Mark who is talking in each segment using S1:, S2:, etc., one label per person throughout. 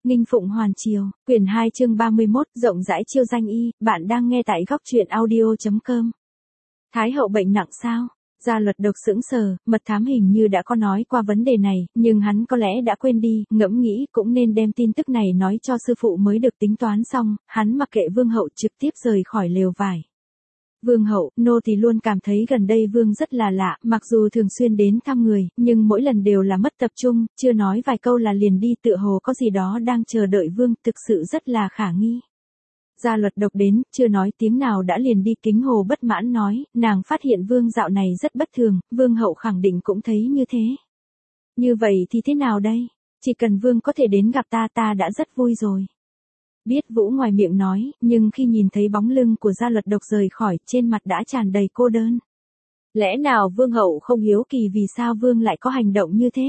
S1: Nghinh Phụng Hoàn Triều, quyển 2 chương 31, rộng rãi chiêu danh y, bạn đang nghe tại góc truyện audio.com. Thái hậu bệnh nặng sao? Gia Luật Độc sững sờ, Mật Thám hình như đã có nói qua vấn đề này, nhưng hắn có lẽ đã quên đi, ngẫm nghĩ cũng nên đem tin tức này nói cho sư phụ mới được tính toán xong, hắn mặc kệ Vương hậu trực tiếp rời khỏi lều vải. Vương hậu, nô thì luôn cảm thấy gần đây Vương rất là lạ, mặc dù thường xuyên đến thăm người, nhưng mỗi lần đều là mất tập trung, chưa nói vài câu là liền đi, tựa hồ có gì đó đang chờ đợi Vương, thực sự rất là khả nghi. Gia Luật Độc đến, chưa nói tiếng nào đã liền đi. Kính Hồ bất mãn nói, nàng phát hiện Vương dạo này rất bất thường, Vương hậu khẳng định cũng thấy như thế. Như vậy thì thế nào đây? Chỉ cần Vương có thể đến gặp ta đã rất vui rồi. Biết Vũ ngoài miệng nói, nhưng khi nhìn thấy bóng lưng của Gia Luật Độc rời khỏi, trên mặt đã tràn đầy cô đơn. Lẽ nào Vương hậu không hiếu kỳ vì sao Vương lại có hành động như thế?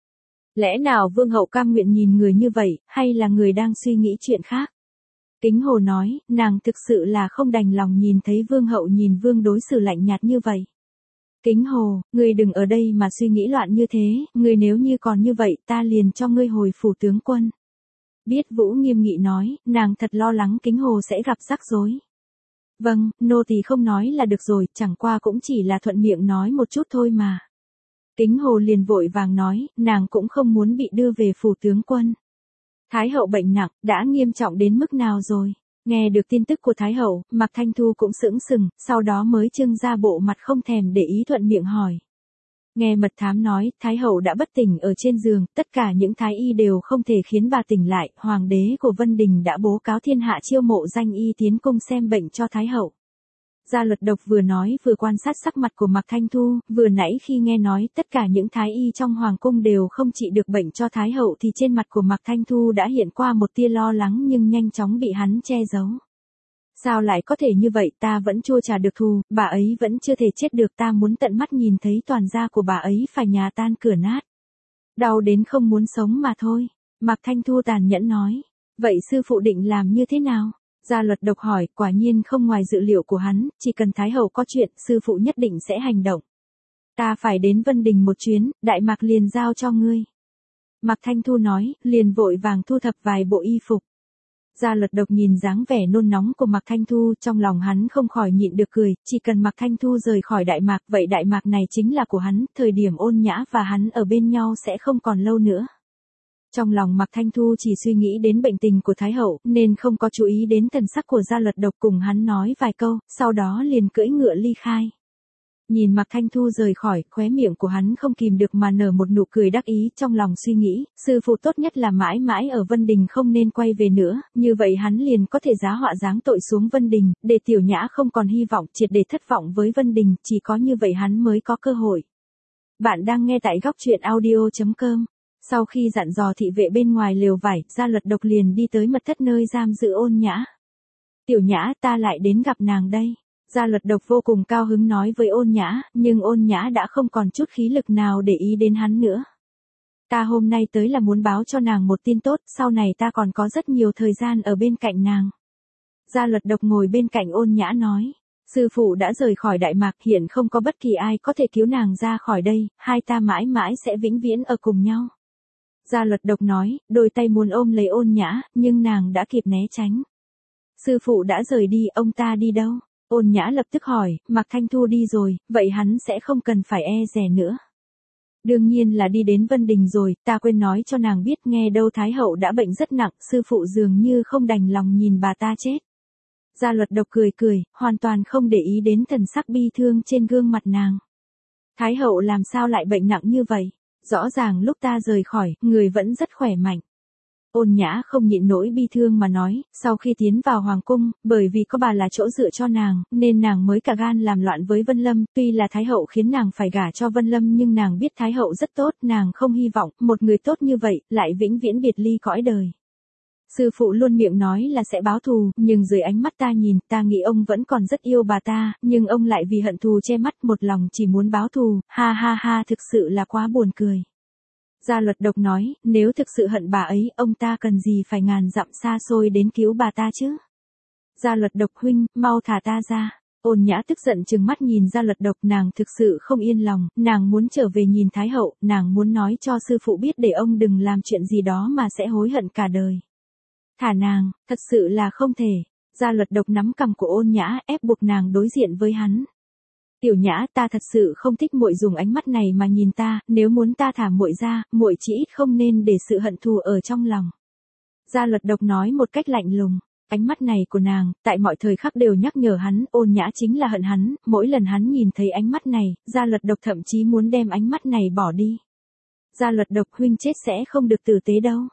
S1: Lẽ nào Vương hậu cam nguyện nhìn người như vậy, hay là người đang suy nghĩ chuyện khác? Kính Hồ nói, nàng thực sự là không đành lòng nhìn thấy Vương hậu nhìn Vương đối xử lạnh nhạt như vậy. Kính Hồ, ngươi đừng ở đây mà suy nghĩ loạn như thế, ngươi nếu như còn như vậy ta liền cho ngươi hồi phủ tướng quân. Biết Vũ nghiêm nghị nói, nàng thật lo lắng Kính Hồ sẽ gặp rắc rối. Vâng, nô tỳ không nói là được rồi, chẳng qua cũng chỉ là thuận miệng nói một chút thôi mà. Kính Hồ liền vội vàng nói, nàng cũng không muốn bị đưa về phủ tướng quân. Thái hậu bệnh nặng, đã nghiêm trọng đến mức nào rồi? Nghe được tin tức của Thái hậu, Mạc Thanh Thu cũng sững sừng, sau đó mới trưng ra bộ mặt không thèm để ý thuận miệng hỏi. Nghe Mật Thám nói, Thái hậu đã bất tỉnh ở trên giường, tất cả những thái y đều không thể khiến bà tỉnh lại, hoàng đế của Vân Đình đã bố cáo thiên hạ chiêu mộ danh y tiến cung xem bệnh cho Thái hậu. Gia Luật Độc vừa nói vừa quan sát sắc mặt của Mạc Thanh Thu, vừa nãy khi nghe nói tất cả những thái y trong hoàng cung đều không trị được bệnh cho Thái hậu thì trên mặt của Mạc Thanh Thu đã hiện qua một tia lo lắng nhưng nhanh chóng bị hắn che giấu. Sao lại có thể như vậy, ta vẫn chưa trả được thù, bà ấy vẫn chưa thể chết được, ta muốn tận mắt nhìn thấy toàn gia của bà ấy phải nhà tan cửa nát. Đau đến không muốn sống mà thôi. Mạc Thanh Thu tàn nhẫn nói. Vậy sư phụ định làm như thế nào? Gia Luật Độc hỏi, quả nhiên không ngoài dự liệu của hắn, chỉ cần Thái hậu có chuyện, sư phụ nhất định sẽ hành động. Ta phải đến Vân Đình một chuyến, Đại Mạc liền giao cho ngươi. Mạc Thanh Thu nói, liền vội vàng thu thập vài bộ y phục. Gia Luật Độc nhìn dáng vẻ nôn nóng của Mạc Thanh Thu, trong lòng hắn không khỏi nhịn được cười, chỉ cần Mạc Thanh Thu rời khỏi Đại Mạc, vậy Đại Mạc này chính là của hắn, thời điểm Ôn Nhã và hắn ở bên nhau sẽ không còn lâu nữa. Trong lòng Mạc Thanh Thu chỉ suy nghĩ đến bệnh tình của Thái hậu, nên không có chú ý đến thần sắc của Gia Luật Độc, cùng hắn nói vài câu, sau đó liền cưỡi ngựa ly khai. Nhìn Mạc Thanh Thu rời khỏi, khóe miệng của hắn không kìm được mà nở một nụ cười đắc ý, trong lòng suy nghĩ, sư phụ tốt nhất là mãi mãi ở Vân Đình không nên quay về nữa, như vậy hắn liền có thể giá họa giáng tội xuống Vân Đình, để Tiểu Nhã không còn hy vọng, triệt để thất vọng với Vân Đình, chỉ có như vậy hắn mới có cơ hội. Bạn đang nghe tại góc truyện audio.com. Sau khi dặn dò thị vệ bên ngoài lều vải, Gia Luật Độc liền đi tới mật thất nơi giam giữ Ôn Nhã. Tiểu Nhã, ta lại đến gặp nàng đây. Gia Luật Độc vô cùng cao hứng nói với Ôn Nhã, nhưng Ôn Nhã đã không còn chút khí lực nào để ý đến hắn nữa. Ta hôm nay tới là muốn báo cho nàng một tin tốt, sau này ta còn có rất nhiều thời gian ở bên cạnh nàng. Gia Luật Độc ngồi bên cạnh Ôn Nhã nói, sư phụ đã rời khỏi Đại Mạc, hiện không có bất kỳ ai có thể cứu nàng ra khỏi đây, hai ta mãi mãi sẽ vĩnh viễn ở cùng nhau. Gia Luật Độc nói, đôi tay muốn ôm lấy Ôn Nhã, nhưng nàng đã kịp né tránh. Sư phụ đã rời đi, ông ta đi đâu? Ôn Nhã lập tức hỏi, Mạc Thanh Thu đi rồi, vậy hắn sẽ không cần phải e dè nữa. Đương nhiên là đi đến Vân Đình rồi, ta quên nói cho nàng biết, nghe đâu Thái hậu đã bệnh rất nặng, sư phụ dường như không đành lòng nhìn bà ta chết. Gia Luật Độc cười cười, hoàn toàn không để ý đến thần sắc bi thương trên gương mặt nàng. Thái hậu làm sao lại bệnh nặng như vậy? Rõ ràng lúc ta rời khỏi, người vẫn rất khỏe mạnh. Ôn Nhã không nhịn nỗi bi thương mà nói, sau khi tiến vào hoàng cung, bởi vì có bà là chỗ dựa cho nàng, nên nàng mới cả gan làm loạn với Vân Lâm, tuy là Thái hậu khiến nàng phải gả cho Vân Lâm nhưng nàng biết Thái hậu rất tốt, nàng không hy vọng, một người tốt như vậy, lại vĩnh viễn biệt ly cõi đời. Sư phụ luôn miệng nói là sẽ báo thù, nhưng dưới ánh mắt ta nhìn, ta nghĩ ông vẫn còn rất yêu bà ta, nhưng ông lại vì hận thù che mắt, một lòng chỉ muốn báo thù, ha ha ha, thực sự là quá buồn cười. Gia Luật Độc nói, nếu thực sự hận bà ấy, ông ta cần gì phải ngàn dặm xa xôi đến cứu bà ta chứ? Gia Luật Độc huynh, mau thả ta ra. Ôn Nhã tức giận trừng mắt nhìn Gia Luật Độc, nàng thực sự không yên lòng, nàng muốn trở về nhìn Thái hậu, nàng muốn nói cho sư phụ biết để ông đừng làm chuyện gì đó mà sẽ hối hận cả đời. Thả nàng, thật sự là không thể. Gia Luật Độc nắm cằm của Ôn Nhã ép buộc nàng đối diện với hắn. Tiểu Nhã, ta thật sự không thích muội dùng ánh mắt này mà nhìn ta, nếu muốn ta thả muội ra, muội chỉ ít không nên để sự hận thù ở trong lòng. Gia Luật Độc nói một cách lạnh lùng. Ánh mắt này của nàng, tại mọi thời khắc đều nhắc nhở hắn, Ôn Nhã chính là hận hắn, mỗi lần hắn nhìn thấy ánh mắt này, Gia Luật Độc thậm chí muốn đem ánh mắt này bỏ đi. Gia Luật Độc, huynh chết sẽ không được tử tế đâu.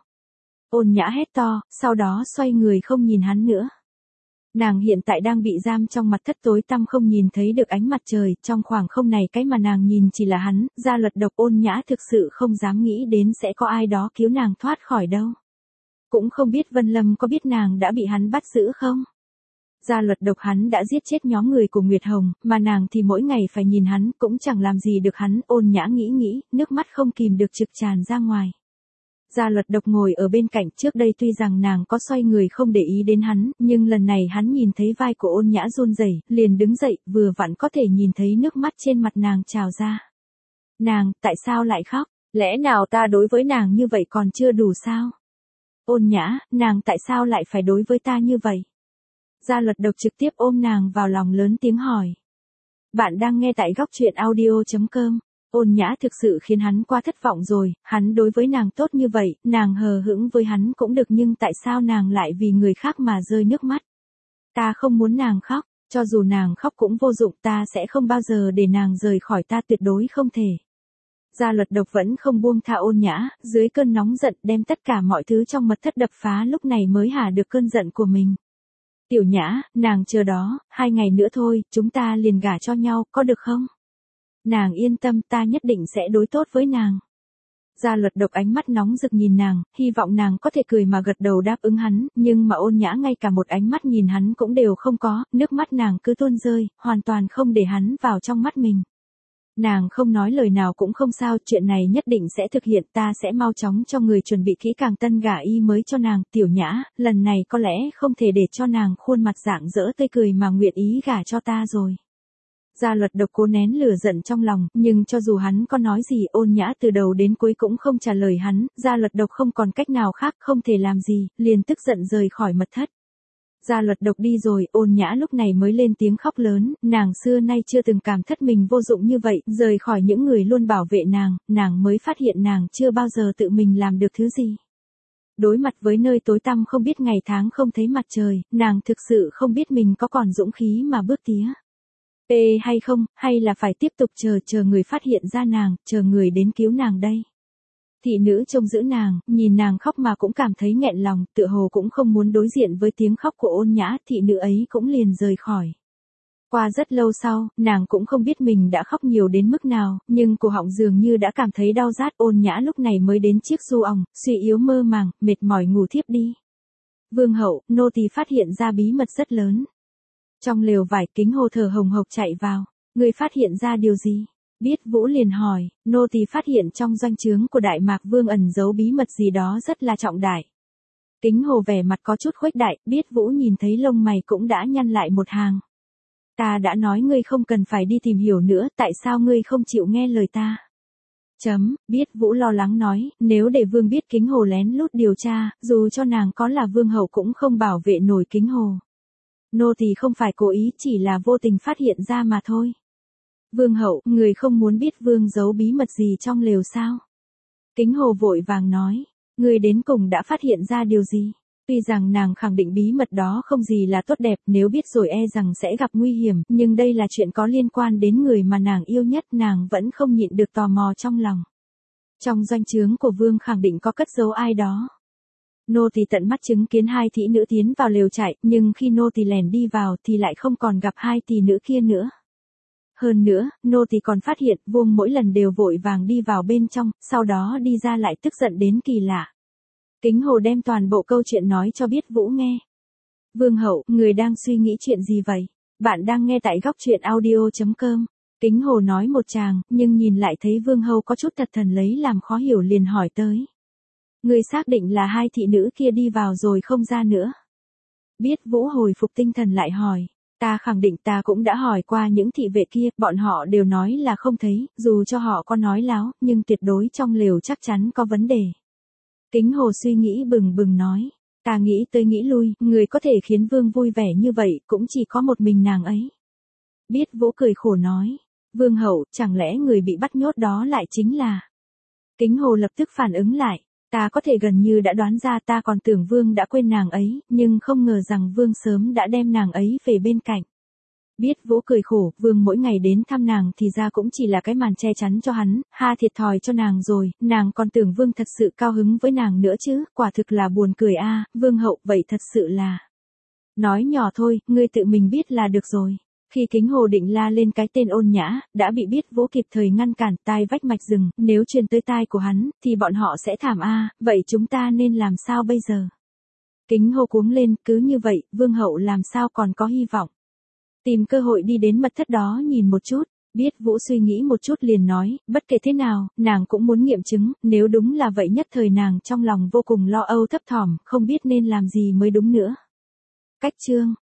S1: Ôn Nhã hét to, sau đó xoay người không nhìn hắn nữa. Nàng hiện tại đang bị giam trong mặt thất tối tăm không nhìn thấy được ánh mặt trời, trong khoảng không này cái mà nàng nhìn chỉ là hắn, Gia Luật Độc. Ôn Nhã thực sự không dám nghĩ đến sẽ có ai đó cứu nàng thoát khỏi đâu. Cũng không biết Vân Lâm có biết nàng đã bị hắn bắt giữ không? Gia Luật Độc, hắn đã giết chết nhóm người của Nguyệt Hồng, mà nàng thì mỗi ngày phải nhìn hắn, cũng chẳng làm gì được hắn. Ôn Nhã nghĩ, nước mắt không kìm được trực tràn ra ngoài. Gia Luật Độc ngồi ở bên cạnh, trước đây tuy rằng nàng có xoay người không để ý đến hắn, nhưng lần này hắn nhìn thấy vai của Ôn Nhã run rẩy, liền đứng dậy, vừa vặn có thể nhìn thấy nước mắt trên mặt nàng trào ra. Nàng, tại sao lại khóc? Lẽ nào ta đối với nàng như vậy còn chưa đủ sao? Ôn Nhã, nàng tại sao lại phải đối với ta như vậy? Gia Luật Độc trực tiếp ôm nàng vào lòng lớn tiếng hỏi. Bạn đang nghe tại góc truyện audio.com. Ôn Nhã thực sự khiến hắn quá thất vọng rồi, hắn đối với nàng tốt như vậy, nàng hờ hững với hắn cũng được nhưng tại sao nàng lại vì người khác mà rơi nước mắt? Ta không muốn nàng khóc, cho dù nàng khóc cũng vô dụng, ta sẽ không bao giờ để nàng rời khỏi ta, tuyệt đối không thể. Gia Luật Độc vẫn không buông tha Ôn Nhã, dưới cơn nóng giận đem tất cả mọi thứ trong mật thất đập phá, lúc này mới hạ được cơn giận của mình. Tiểu Nhã, nàng chờ đó, 2 ngày nữa thôi, chúng ta liền gả cho nhau, có được không? Nàng yên tâm, ta nhất định sẽ đối tốt với nàng. Gia Luật Độc ánh mắt nóng rực nhìn nàng, hy vọng nàng có thể cười mà gật đầu đáp ứng hắn, nhưng mà Ôn Nhã ngay cả một ánh mắt nhìn hắn cũng đều không có, nước mắt nàng cứ tuôn rơi, hoàn toàn không để hắn vào trong mắt mình. Nàng không nói lời nào cũng không sao, chuyện này nhất định sẽ thực hiện, ta sẽ mau chóng cho người chuẩn bị kỹ càng tân gả y mới cho nàng. Tiểu Nhã, lần này có lẽ không thể để cho nàng khuôn mặt rạng rỡ tươi cười mà nguyện ý gả cho ta rồi. Gia Luật Độc cố nén lửa giận trong lòng, nhưng cho dù hắn có nói gì, Ôn Nhã từ đầu đến cuối cũng không trả lời hắn, Gia Luật Độc không còn cách nào khác, không thể làm gì, liền tức giận rời khỏi mật thất. Gia Luật Độc đi rồi, Ôn Nhã lúc này mới lên tiếng khóc lớn, nàng xưa nay chưa từng cảm thất mình vô dụng như vậy, rời khỏi những người luôn bảo vệ nàng mới phát hiện nàng chưa bao giờ tự mình làm được thứ gì. Đối mặt với nơi tối tăm không biết ngày tháng không thấy mặt trời, nàng thực sự không biết mình có còn dũng khí mà bước tía. Hay không, hay là phải tiếp tục chờ người phát hiện ra nàng, chờ người đến cứu nàng đây. Thị nữ trông giữ nàng, nhìn nàng khóc mà cũng cảm thấy nghẹn lòng, tựa hồ cũng không muốn đối diện với tiếng khóc của Ôn Nhã, thị nữ ấy cũng liền rời khỏi. Qua rất lâu sau, nàng cũng không biết mình đã khóc nhiều đến mức nào, nhưng cổ họng dường như đã cảm thấy đau rát. Ôn Nhã lúc này mới đến chiếc du òng, suy yếu mơ màng, mệt mỏi ngủ thiếp đi. Vương hậu, nô tỳ phát hiện ra bí mật rất lớn. Trong lều vải, Kính Hồ thở hồng hộc chạy vào. Người phát hiện ra điều gì? Biết Vũ liền hỏi, nô tỳ phát hiện trong doanh trướng của Đại Mạc Vương ẩn giấu bí mật gì đó rất là trọng đại. Kính Hồ vẻ mặt có chút khuếch đại, Biết Vũ nhìn thấy lông mày cũng đã nhăn lại một hàng. Ta đã nói ngươi không cần phải đi tìm hiểu nữa, tại sao ngươi không chịu nghe lời ta? Biết Vũ lo lắng nói, nếu để Vương biết Kính Hồ lén lút điều tra, dù cho nàng có là Vương hậu cũng không bảo vệ nổi Kính Hồ. Nô tỳ không phải cố ý, chỉ là vô tình phát hiện ra mà thôi. Vương hậu, người không muốn biết Vương giấu bí mật gì trong lều sao? Kính Hồ vội vàng nói, người đến cùng đã phát hiện ra điều gì? Tuy rằng nàng khẳng định bí mật đó không gì là tốt đẹp, nếu biết rồi e rằng sẽ gặp nguy hiểm, nhưng đây là chuyện có liên quan đến người mà nàng yêu nhất, nàng vẫn không nhịn được tò mò trong lòng. Trong doanh trướng của Vương khẳng định có cất giấu ai đó. Nô tỳ tận mắt chứng kiến 2 thị nữ tiến vào lều trại, nhưng khi nô tỳ lèn đi vào thì lại không còn gặp 2 thị nữ kia nữa. Hơn nữa, nô tỳ còn phát hiện Vương mỗi lần đều vội vàng đi vào bên trong, sau đó đi ra lại tức giận đến kỳ lạ. Kính Hồ đem toàn bộ câu chuyện nói cho Biết Vũ nghe. Vương hậu, người đang suy nghĩ chuyện gì vậy? Bạn đang nghe tại góc truyện audio.com. Kính Hồ nói một tràng, nhưng nhìn lại thấy Vương hậu có chút thật thần lấy làm khó hiểu liền hỏi tới. Người xác định là 2 thị nữ kia đi vào rồi không ra nữa. Biết Vũ hồi phục tinh thần lại hỏi. Ta khẳng định, ta cũng đã hỏi qua những thị vệ kia, bọn họ đều nói là không thấy, dù cho họ có nói láo, nhưng tuyệt đối trong lều chắc chắn có vấn đề. Kính Hồ suy nghĩ bừng bừng nói. Ta nghĩ tới nghĩ lui, người có thể khiến Vương vui vẻ như vậy cũng chỉ có một mình nàng ấy. Biết Vũ cười khổ nói. Vương hậu, chẳng lẽ người bị bắt nhốt đó lại chính là... Kính Hồ lập tức phản ứng lại. Ta có thể gần như đã đoán ra, ta còn tưởng Vương đã quên nàng ấy, nhưng không ngờ rằng Vương sớm đã đem nàng ấy về bên cạnh. Biết Vũ cười khổ, Vương mỗi ngày đến thăm nàng thì ra cũng chỉ là cái màn che chắn cho hắn, ha thiệt thòi cho nàng rồi, nàng còn tưởng Vương thật sự cao hứng với nàng nữa chứ, quả thực là buồn cười a. Vương hậu, vậy thật sự là... Nói nhỏ thôi, ngươi tự mình biết là được rồi. Khi Kính Hồ định la lên cái tên Ôn Nhã, đã bị Biết Vũ kịp thời ngăn cản. Tai vách mạch rừng, nếu truyền tới tai của hắn, thì bọn họ sẽ thảm a. Vậy chúng ta nên làm sao bây giờ? Kính Hồ cuống lên, cứ như vậy, Vương hậu làm sao còn có hy vọng? Tìm cơ hội đi đến mật thất đó nhìn một chút. Biết Vũ suy nghĩ một chút liền nói, bất kể thế nào, nàng cũng muốn nghiệm chứng, nếu đúng là vậy nhất thời nàng trong lòng vô cùng lo âu thấp thỏm, không biết nên làm gì mới đúng nữa. Cách chương